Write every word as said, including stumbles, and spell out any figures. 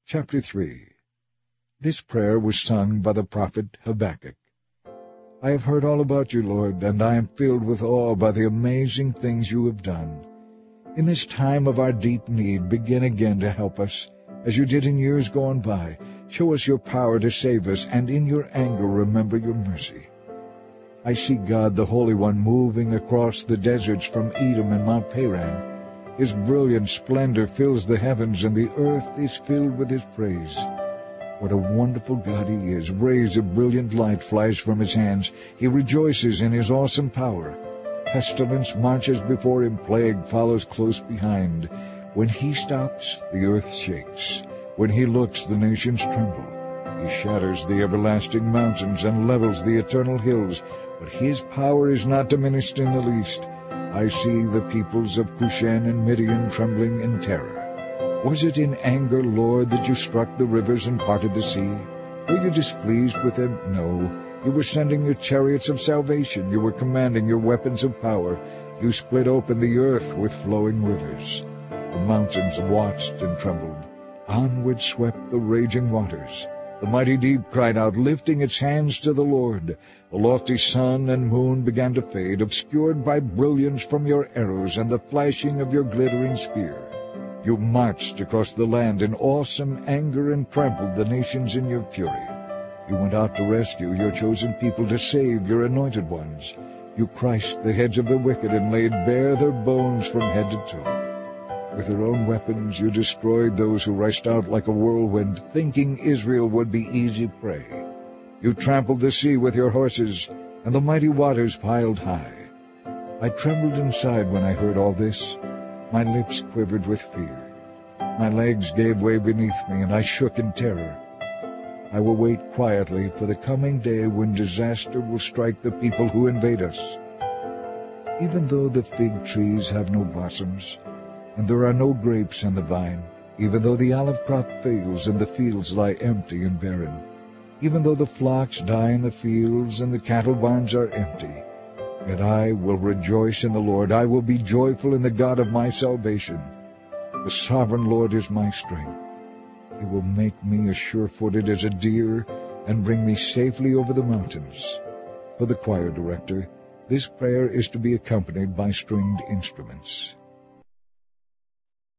Chapter three. This prayer was sung by the prophet Habakkuk. I have heard all about you, Lord, and I am filled with awe by the amazing things you have done. In this time of our deep need, begin again to help us, as you did in years gone by. Show us your power to save us, and in your anger remember your mercy. I see God, the Holy One, moving across the deserts from Edom and Mount Paran. His brilliant splendor fills the heavens, and the earth is filled with his praise. What a wonderful God he is! Rays of brilliant light flash from his hands. He rejoices in his awesome power. Pestilence marches before him, plague follows close behind. When he stops, the earth shakes. When he looks, the nations tremble. He shatters the everlasting mountains and levels the eternal hills, but his power is not diminished in the least. I see the peoples of Cushan and Midian trembling in terror. Was it in anger, Lord, that you struck the rivers and parted the sea? Were you displeased with them? No. You were sending your chariots of salvation. You were commanding your weapons of power. You split open the earth with flowing rivers. The mountains watched and trembled. Onward swept the raging waters. The mighty deep cried out, lifting its hands to the Lord. The lofty sun and moon began to fade, obscured by brilliance from your arrows and the flashing of your glittering spear. You marched across the land in awesome anger and trampled the nations in your fury. You went out to rescue your chosen people, to save your anointed ones. You crushed the heads of the wicked and laid bare their bones from head to toe. With your own weapons you destroyed those who rushed out like a whirlwind, thinking Israel would be easy prey. You trampled the sea with your horses, and the mighty waters piled high. I trembled inside when I heard all this. My lips quivered with fear. My legs gave way beneath me, and I shook in terror. I will wait quietly for the coming day when disaster will strike the people who invade us. Even though the fig trees have no blossoms, and there are no grapes in the vine, even though the olive crop fails and the fields lie empty and barren, even though the flocks die in the fields and the cattle barns are empty, yet I will rejoice in the Lord. I will be joyful in the God of my salvation. The sovereign Lord is my strength. He will make me as sure-footed as a deer and bring me safely over the mountains. For the choir director, this prayer is to be accompanied by stringed instruments.